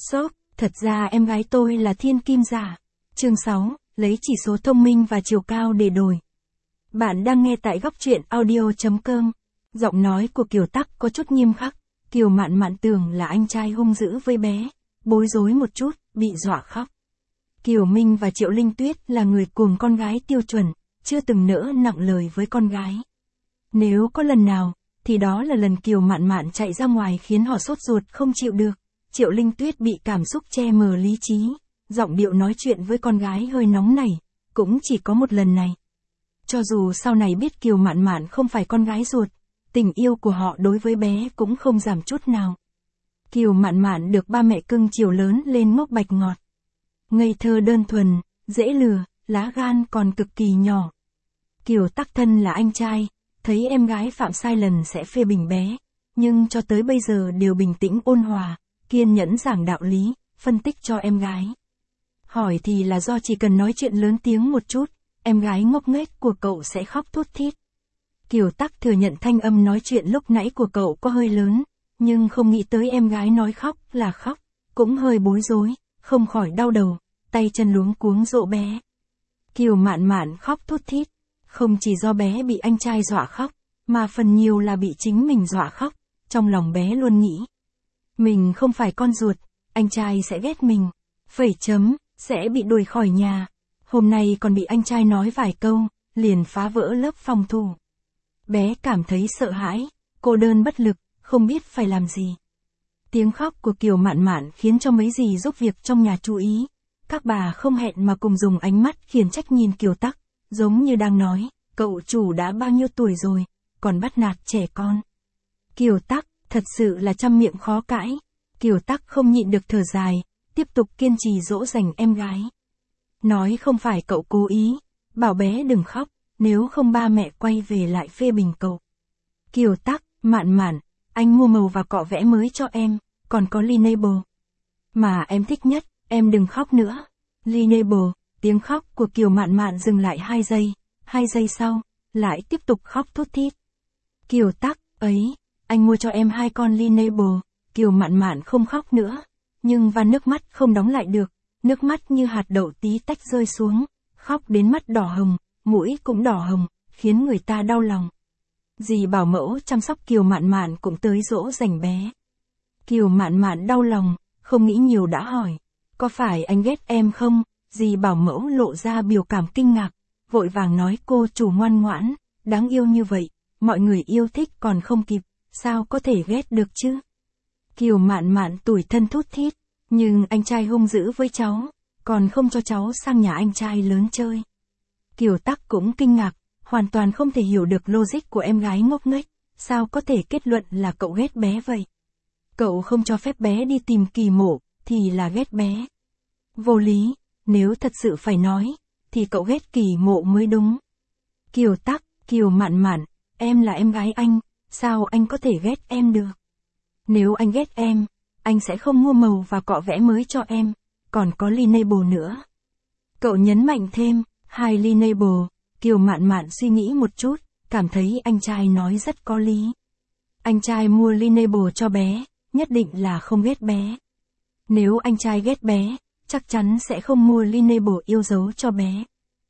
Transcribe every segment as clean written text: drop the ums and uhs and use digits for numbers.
Sốc, thật ra em gái tôi là thiên kim giả. Chương 6, lấy chỉ số thông minh và chiều cao để đổi. Bạn đang nghe tại góc truyện audio.com. Giọng nói của Kiều Tắc có chút nghiêm khắc. Kiều Mạn Mạn tưởng là anh trai hung dữ với bé, bối rối một chút, bị dọa khóc. Kiều Minh và Triệu Linh Tuyết là người cuồng con gái tiêu chuẩn, chưa từng nỡ nặng lời với con gái. Nếu có lần nào, thì đó là lần Kiều Mạn Mạn chạy ra ngoài khiến họ sốt ruột không chịu được. Triệu Linh Tuyết bị cảm xúc che mờ lý trí, giọng điệu nói chuyện với con gái hơi nóng nảy, cũng chỉ có một lần này. Cho dù sau này biết Kiều Mạn Mạn không phải con gái ruột, tình yêu của họ đối với bé cũng không giảm chút nào. Kiều Mạn Mạn được ba mẹ cưng chiều lớn lên ngốc bạch ngọt. Ngây thơ đơn thuần, dễ lừa, lá gan còn cực kỳ nhỏ. Kiều Tắc thân là anh trai, thấy em gái phạm sai lần sẽ phê bình bé, nhưng cho tới bây giờ đều bình tĩnh ôn hòa, kiên nhẫn giảng đạo lý, phân tích cho em gái. Hỏi thì là do chỉ cần nói chuyện lớn tiếng một chút, em gái ngốc nghếch của cậu sẽ khóc thút thít. Kiều Tắc thừa nhận thanh âm nói chuyện lúc nãy của cậu có hơi lớn, nhưng không nghĩ tới em gái nói khóc là khóc, cũng hơi bối rối, không khỏi đau đầu, tay chân luống cuống dỗ bé. Kiều Mạn Mạn khóc thút thít, không chỉ do bé bị anh trai dọa khóc, mà phần nhiều là bị chính mình dọa khóc, trong lòng bé luôn nghĩ. Mình không phải con ruột, anh trai sẽ ghét mình, sẽ bị đuổi khỏi nhà. Hôm nay còn bị anh trai nói vài câu, liền phá vỡ lớp phòng thủ. Bé cảm thấy sợ hãi, cô đơn bất lực, không biết phải làm gì. Tiếng khóc của Kiều Mạn Mạn khiến cho mấy dì giúp việc trong nhà chú ý. Các bà không hẹn mà cùng dùng ánh mắt khiển trách nhìn Kiều Tắc, giống như đang nói, cậu chủ đã bao nhiêu tuổi rồi, còn bắt nạt trẻ con. Kiều Tắc, thật sự là trăm miệng khó cãi. Kiều Tắc không nhịn được thở dài, tiếp tục kiên trì dỗ dành em gái. Nói không phải cậu cố ý, bảo bé đừng khóc, nếu không ba mẹ quay về lại phê bình cậu. Kiều Tắc, Mạn Mạn, anh mua màu và cọ vẽ mới cho em, còn có Linable. Mà em thích nhất, em đừng khóc nữa. Linable, tiếng khóc của Kiều Mạn Mạn dừng lại 2 giây, 2 giây sau, lại tiếp tục khóc thút thít. Kiều Tắc, ấy, anh mua cho em 2 con Linable. Kiều Mạn Mạn không khóc nữa, nhưng van nước mắt không đóng lại được, nước mắt như hạt đậu tí tách rơi xuống, khóc đến mắt đỏ hồng, mũi cũng đỏ hồng, khiến người ta đau lòng. Dì bảo mẫu chăm sóc Kiều Mạn Mạn cũng tới dỗ dành bé. Kiều Mạn Mạn đau lòng, không nghĩ nhiều đã hỏi, có phải anh ghét em không? Dì bảo mẫu lộ ra biểu cảm kinh ngạc, vội vàng nói cô chủ ngoan ngoãn, đáng yêu như vậy, mọi người yêu thích còn không kịp, sao có thể ghét được chứ? Kiều Mạn Mạn tủi thân thút thít, nhưng anh trai hung dữ với cháu, còn không cho cháu sang nhà anh trai lớn chơi. Kiều Tắc cũng kinh ngạc, hoàn toàn không thể hiểu được logic của em gái ngốc nghếch, sao có thể kết luận là cậu ghét bé vậy? Cậu không cho phép bé đi tìm Kỳ Mộ, thì là ghét bé. Vô lý, nếu thật sự phải nói, thì cậu ghét Kỳ Mộ mới đúng. Kiều Tắc, Kiều Mạn Mạn, em là em gái anh, sao anh có thể ghét em được? Nếu anh ghét em, anh sẽ không mua màu và cọ vẽ mới cho em, còn có Linable nữa. Cậu nhấn mạnh thêm, 2 Linable. Kiều Mạn Mạn suy nghĩ một chút, cảm thấy anh trai nói rất có lý. Anh trai mua Linable cho bé, nhất định là không ghét bé. Nếu anh trai ghét bé, chắc chắn sẽ không mua Linable yêu dấu cho bé.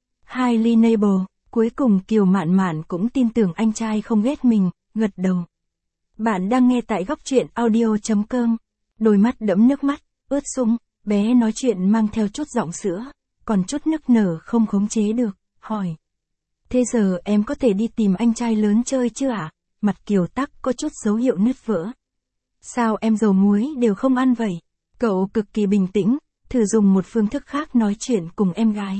2 Linable, cuối cùng Kiều Mạn Mạn cũng tin tưởng anh trai không ghét mình, gật đầu. Bạn đang nghe tại góc truyện audio.com. Đôi mắt đẫm nước mắt, ướt sũng, bé nói chuyện mang theo chút giọng sữa, còn chút nức nở không khống chế được, hỏi. Thế giờ em có thể đi tìm anh trai lớn chơi chưa ạ? Mặt Kiều Tắc có chút dấu hiệu nứt vỡ. Sao em dầu muối đều không ăn vậy? Cậu cực kỳ bình tĩnh, thử dùng một phương thức khác nói chuyện cùng em gái.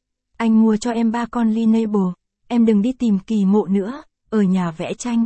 Anh mua cho em 3 con Linable, em đừng đi tìm Kỳ Mộ nữa, ở nhà vẽ tranh.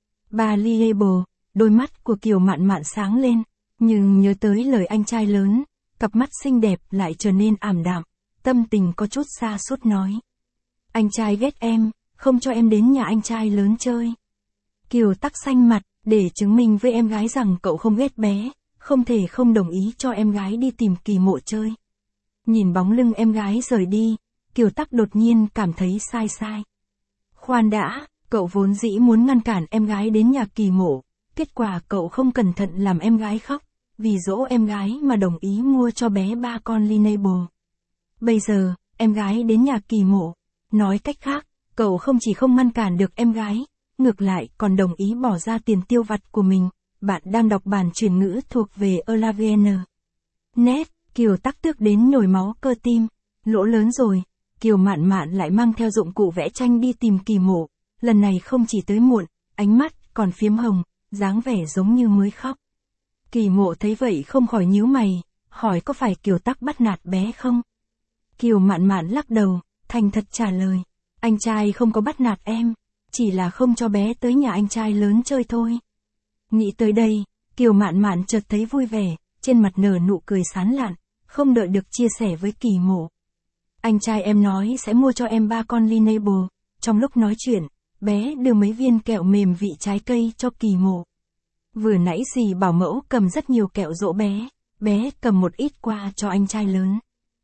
3 Linable, đôi mắt của Kiều Mạn Mạn sáng lên, nhưng nhớ tới lời anh trai lớn, cặp mắt xinh đẹp lại trở nên ảm đạm, tâm tình có chút sa sút nói. Anh trai ghét em, không cho em đến nhà anh trai lớn chơi. Kiều Tắc xanh mặt, để chứng minh với em gái rằng cậu không ghét bé, không thể không đồng ý cho em gái đi tìm Kỳ Mộ chơi. Nhìn bóng lưng em gái rời đi, Kiều Tắc đột nhiên cảm thấy sai. Khoan đã, cậu vốn dĩ muốn ngăn cản em gái đến nhà Kỳ Mộ, kết quả cậu không cẩn thận làm em gái khóc, vì dỗ em gái mà đồng ý mua cho bé 3 con Lineable. Bây giờ, em gái đến nhà Kỳ Mộ. Nói cách khác, cậu không chỉ không ngăn cản được em gái, ngược lại còn đồng ý bỏ ra tiền tiêu vặt của mình. Bạn đang đọc bản chuyển ngữ thuộc về Elavn. Net, Kiều Tắc tức đến nhồi máu cơ tim. Lỗ lớn rồi, Kiều Mạn Mạn lại mang theo dụng cụ vẽ tranh đi tìm Kỳ Mộ. Lần này không chỉ tới muộn, ánh mắt còn phiếm hồng, dáng vẻ giống như mới khóc. Kỳ Mộ thấy vậy không khỏi nhíu mày, hỏi có phải Kiều Tắc bắt nạt bé không? Kiều Mạn Mạn lắc đầu, thành thật trả lời, anh trai không có bắt nạt em, chỉ là không cho bé tới nhà anh trai lớn chơi thôi. Nghĩ tới đây, Kiều Mạn Mạn chợt thấy vui vẻ, trên mặt nở nụ cười sán lạn, không đợi được chia sẻ với Kỳ Mộ. Anh trai em nói sẽ mua cho em 3 con Lineable. Trong lúc nói chuyện, bé đưa mấy viên kẹo mềm vị trái cây cho Kỳ Mộ. Vừa nãy dì bảo mẫu cầm rất nhiều kẹo dỗ bé cầm một ít qua cho anh trai lớn.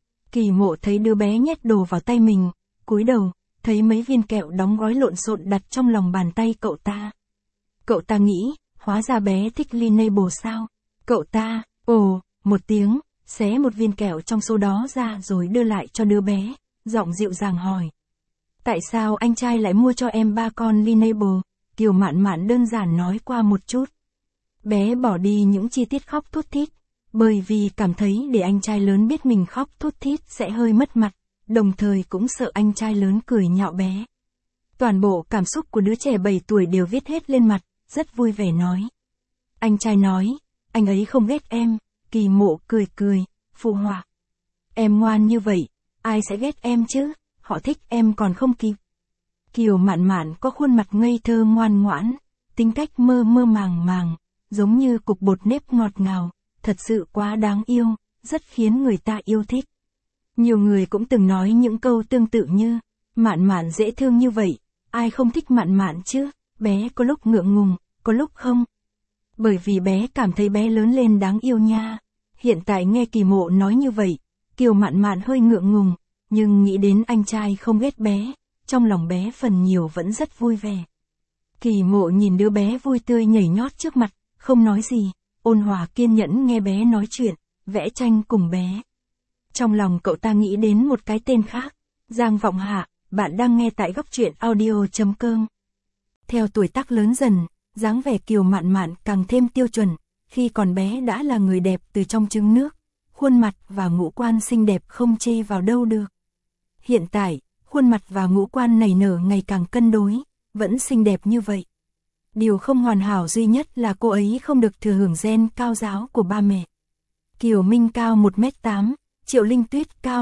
Kỳ Mộ thấy đứa bé nhét đồ vào tay mình, cúi đầu, thấy mấy viên kẹo đóng gói lộn xộn đặt trong lòng bàn tay cậu ta. Cậu ta nghĩ, hóa ra bé thích Lineable sao? Cậu ta, ồ, một tiếng, xé một viên kẹo trong số đó ra rồi đưa lại cho đứa bé, giọng dịu dàng hỏi. Tại sao anh trai lại mua cho em 3 con Lineable? Kiều Mạn Mạn đơn giản nói qua một chút. Bé bỏ đi những chi tiết khóc thút thít, bởi vì cảm thấy để anh trai lớn biết mình khóc thút thít sẽ hơi mất mặt, đồng thời cũng sợ anh trai lớn cười nhạo bé. Toàn bộ cảm xúc của đứa trẻ 7 tuổi đều viết hết lên mặt, rất vui vẻ nói. Anh trai nói, anh ấy không ghét em. Kỳ Mộ cười cười, phụ họa. Em ngoan như vậy, ai sẽ ghét em chứ, họ thích em còn không kịp. Kiều Mạn Mạn có khuôn mặt ngây thơ ngoan ngoãn, tính cách mơ mơ màng màng, giống như cục bột nếp ngọt ngào, thật sự quá đáng yêu, rất khiến người ta yêu thích. Nhiều người cũng từng nói những câu tương tự như, Mạn Mạn dễ thương như vậy, ai không thích Mạn Mạn chứ, bé có lúc ngượng ngùng, có lúc không. Bởi vì bé cảm thấy bé lớn lên đáng yêu nha. Hiện tại nghe Kỳ Mộ nói như vậy, Kiều Mạn Mạn hơi ngượng ngùng, nhưng nghĩ đến anh trai không ghét bé, trong lòng bé phần nhiều vẫn rất vui vẻ. Kỳ Mộ nhìn đứa bé vui tươi nhảy nhót trước mặt, không nói gì, ôn hòa kiên nhẫn nghe bé nói chuyện, vẽ tranh cùng bé. Trong lòng cậu ta nghĩ đến một cái tên khác, Giang Vọng Hạ. Bạn đang nghe tại góc truyện audio.com. Theo tuổi tác lớn dần, dáng vẻ Kiều Mạn Mạn càng thêm tiêu chuẩn, khi còn bé đã là người đẹp từ trong trứng nước, khuôn mặt và ngũ quan xinh đẹp không chê vào đâu được. Hiện tại, khuôn mặt và ngũ quan nảy nở ngày càng cân đối, vẫn xinh đẹp như vậy. Điều không hoàn hảo duy nhất là cô ấy không được thừa hưởng gen cao ráo của ba mẹ. Kiều Minh cao 1m8, Triệu Linh Tuyết cao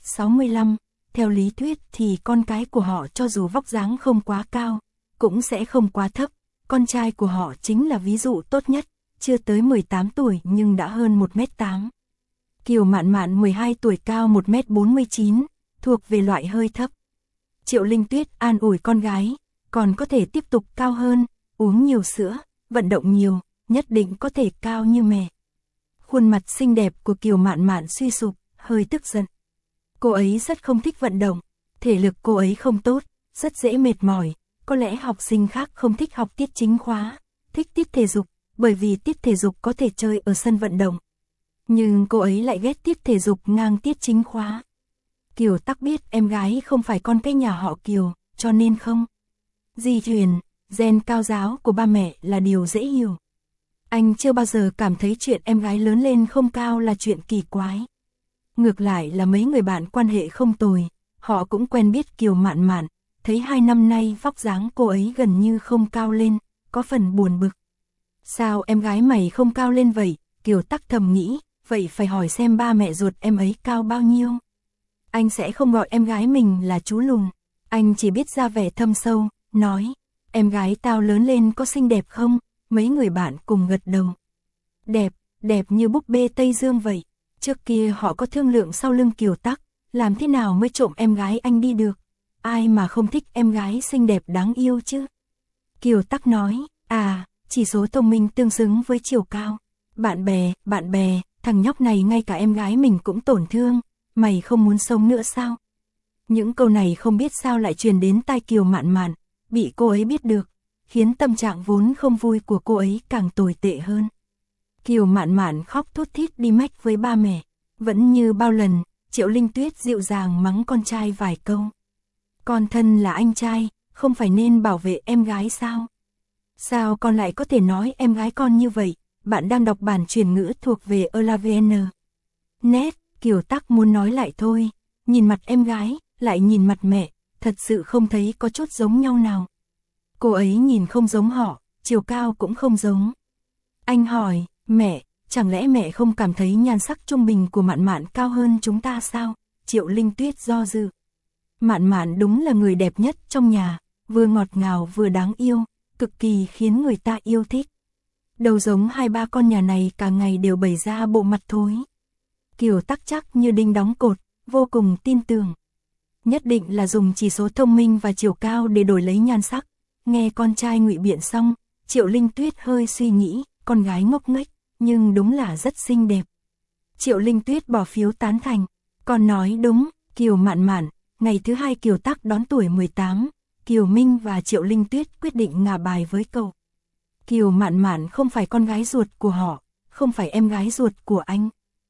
1m65, theo lý thuyết thì con cái của họ cho dù vóc dáng không quá cao, cũng sẽ không quá thấp. Con trai của họ chính là ví dụ tốt nhất, chưa tới 18 tuổi nhưng đã hơn 1m8. Kiều Mạn Mạn 12 tuổi cao 1m49, thuộc về loại hơi thấp. Triệu Linh Tuyết an ủi con gái, còn có thể tiếp tục cao hơn, uống nhiều sữa, vận động nhiều, nhất định có thể cao như mẹ. Khuôn mặt xinh đẹp của Kiều Mạn Mạn suy sụp, hơi tức giận. Cô ấy rất không thích vận động, thể lực cô ấy không tốt, rất dễ mệt mỏi. Có lẽ học sinh khác không thích học tiết chính khóa, thích tiết thể dục, bởi vì tiết thể dục có thể chơi ở sân vận động. Nhưng cô ấy lại ghét tiết thể dục ngang tiết chính khóa. Kiều Tắc biết em gái không phải con cái nhà họ Kiều, cho nên không. Di truyền, gen cao ráo của ba mẹ là điều dễ hiểu. Anh chưa bao giờ cảm thấy chuyện em gái lớn lên không cao là chuyện kỳ quái. Ngược lại là mấy người bạn quan hệ không tồi, họ cũng quen biết Kiều Mạn Mạn, thấy 2 năm nay vóc dáng cô ấy gần như không cao lên, có phần buồn bực. Sao em gái mày không cao lên vậy? Kiều Tắc thầm nghĩ, vậy phải hỏi xem ba mẹ ruột em ấy cao bao nhiêu. Anh sẽ không gọi em gái mình là chú lùn, anh chỉ biết ra vẻ thâm sâu, nói, em gái tao lớn lên có xinh đẹp không? Mấy người bạn cùng gật đầu. Đẹp, đẹp như búp bê Tây Dương vậy. Trước kia họ có thương lượng sau lưng Kiều Tắc, làm thế nào mới trộm em gái anh đi được. Ai mà không thích em gái xinh đẹp đáng yêu chứ? Kiều Tắc nói, chỉ số thông minh tương xứng với chiều cao. Bạn bè, thằng nhóc này ngay cả em gái mình cũng tổn thương, mày không muốn sống nữa sao? Những câu này không biết sao lại truyền đến tai Kiều Mạn Mạn, bị cô ấy biết được, khiến tâm trạng vốn không vui của cô ấy càng tồi tệ hơn. Kiều Mạn Mạn khóc thút thít đi mách với ba mẹ. Vẫn như bao lần, Triệu Linh Tuyết dịu dàng mắng con trai vài câu. Con thân là anh trai, không phải nên bảo vệ em gái sao? Sao con lại có thể nói em gái con như vậy? Bạn đang đọc bản truyền ngữ thuộc về ELAVN. Nét, Kiều Tắc muốn nói lại thôi. Nhìn mặt em gái, lại nhìn mặt mẹ, thật sự không thấy có chút giống nhau nào. Cô ấy nhìn không giống họ, chiều cao cũng không giống. Anh hỏi, mẹ, chẳng lẽ mẹ không cảm thấy nhan sắc trung bình của Mạn Mạn cao hơn chúng ta sao? Triệu Linh Tuyết do dự. Mạn Mạn đúng là người đẹp nhất trong nhà, vừa ngọt ngào vừa đáng yêu, cực kỳ khiến người ta yêu thích. Đâu giống hai ba con nhà này cả ngày đều bày ra bộ mặt thối. Kiều Tắc chắc như đinh đóng cột, vô cùng tin tưởng. Nhất định là dùng chỉ số thông minh và chiều cao để đổi lấy nhan sắc. Nghe con trai ngụy biện xong, Triệu Linh Tuyết hơi suy nghĩ, con gái ngốc nghếch, nhưng đúng là rất xinh đẹp. Triệu Linh Tuyết bỏ phiếu tán thành. Con nói đúng, Kiều Mạn Mạn. Ngày thứ hai Kiều Tắc đón tuổi 18, Kiều Minh và Triệu Linh Tuyết quyết định ngả bài với cậu. Kiều Mạn Mạn không phải con gái ruột của họ, không phải em gái ruột của anh.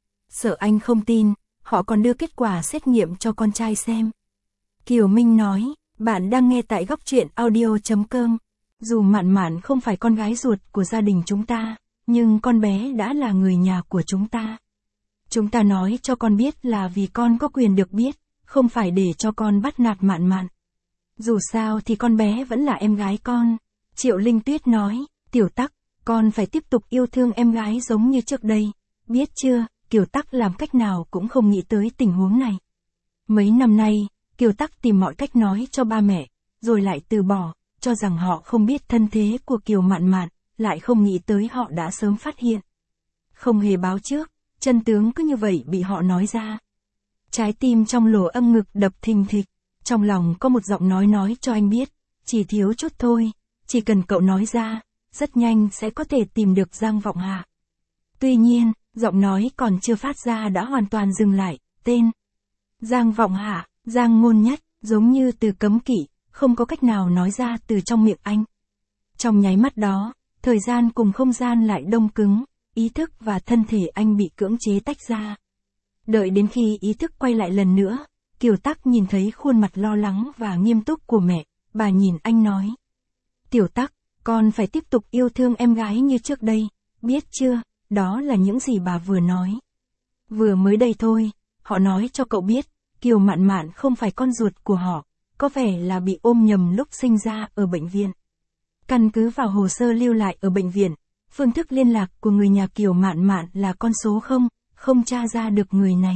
Sợ anh không tin, họ còn đưa kết quả xét nghiệm cho con trai xem. Kiều Minh nói, bạn đang nghe tại góc truyện audio.com. Dù Mạn Mạn không phải con gái ruột của gia đình chúng ta, nhưng con bé đã là người nhà của chúng ta. Chúng ta nói cho con biết là vì con có quyền được biết, không phải để cho con bắt nạt Mạn Mạn. Dù sao thì con bé vẫn là em gái con. Triệu Linh Tuyết nói, Tiểu Tắc, con phải tiếp tục yêu thương em gái giống như trước đây. Biết chưa, Kiều Tắc làm cách nào cũng không nghĩ tới tình huống này. Mấy năm nay, Kiều Tắc tìm mọi cách nói cho ba mẹ, rồi lại từ bỏ, cho rằng họ không biết thân thế của Kiều Mạn Mạn, lại không nghĩ tới họ đã sớm phát hiện. Không hề báo trước, chân tướng cứ như vậy bị họ nói ra. Trái tim trong lỗ âm ngực đập thình thịch, trong lòng có một giọng nói cho anh biết, chỉ thiếu chút thôi, chỉ cần cậu nói ra, rất nhanh sẽ có thể tìm được Giang Vọng Hạ. Tuy nhiên, giọng nói còn chưa phát ra đã hoàn toàn dừng lại, tên Giang Vọng Hạ, Giang Ngôn Nhất, giống như từ cấm kỵ, không có cách nào nói ra từ trong miệng anh. Trong nháy mắt đó, thời gian cùng không gian lại đông cứng, ý thức và thân thể anh bị cưỡng chế tách ra. Đợi đến khi ý thức quay lại lần nữa, Kiều Tắc nhìn thấy khuôn mặt lo lắng và nghiêm túc của mẹ, bà nhìn anh nói. Tiểu Tắc, con phải tiếp tục yêu thương em gái như trước đây, biết chưa, đó là những gì bà vừa nói. Vừa mới đây thôi, họ nói cho cậu biết, Kiều Mạn Mạn không phải con ruột của họ, có vẻ là bị ôm nhầm lúc sinh ra ở bệnh viện. Căn cứ vào hồ sơ lưu lại ở bệnh viện, phương thức liên lạc của người nhà Kiều Mạn Mạn là con số 0, không tra ra được người này.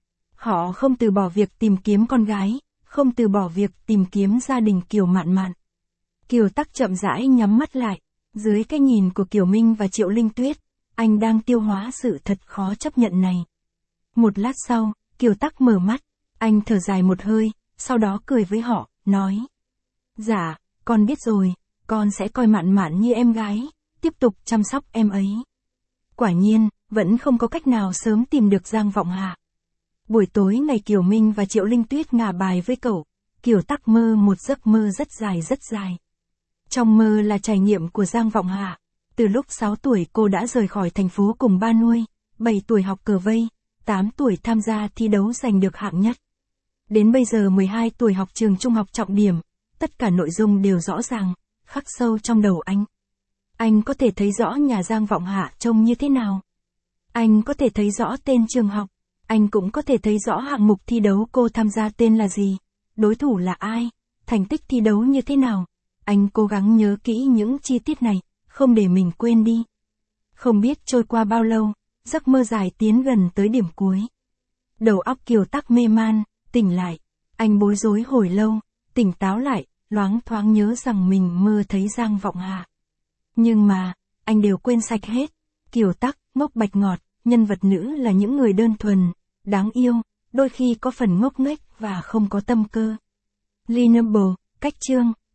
Họ không từ bỏ việc tìm kiếm con gái, không từ bỏ việc tìm kiếm gia đình Kiều Mạn Mạn. Kiều Tắc chậm rãi nhắm mắt lại, dưới cái nhìn của Kiều Minh và Triệu Linh Tuyết, anh đang tiêu hóa sự thật khó chấp nhận này. Một lát sau, Kiều Tắc mở mắt, anh thở dài một hơi, sau đó cười với họ, nói. Dạ, con biết rồi, con sẽ coi Mạn Mạn như em gái, tiếp tục chăm sóc em ấy. Quả nhiên, vẫn không có cách nào sớm tìm được Giang Vọng Hạ. Buổi tối ngày Kiều Minh và Triệu Linh Tuyết ngả bài với cậu, Kiều Tắc mơ một giấc mơ rất dài. Trong mơ là trải nghiệm của Giang Vọng Hạ. Từ lúc 6 tuổi cô đã rời khỏi thành phố cùng ba nuôi, 7 tuổi học cờ vây, 8 tuổi tham gia thi đấu giành được hạng nhất. Đến bây giờ 12 tuổi học trường trung học trọng điểm, tất cả nội dung đều rõ ràng, khắc sâu trong đầu anh. Anh có thể thấy rõ nhà Giang Vọng Hạ trông như thế nào. Anh có thể thấy rõ tên trường học. Anh cũng có thể thấy rõ hạng mục thi đấu cô tham gia tên là gì, đối thủ là ai, thành tích thi đấu như thế nào. Anh cố gắng nhớ kỹ những chi tiết này, không để mình quên đi. Không biết trôi qua bao lâu, giấc mơ dài tiến gần tới điểm cuối. Đầu óc Kiều Tắc mê man, tỉnh lại. Anh bối rối hồi lâu, tỉnh táo lại, loáng thoáng nhớ rằng mình mơ thấy Giang Vọng Hạ. Nhưng mà, anh đều quên sạch hết. Kiều Tắc, ngốc bạch ngọt, nhân vật nữ là những người đơn thuần, đáng yêu, đôi khi có phần ngốc nghếch và không có tâm cơ. Linable, cách chương.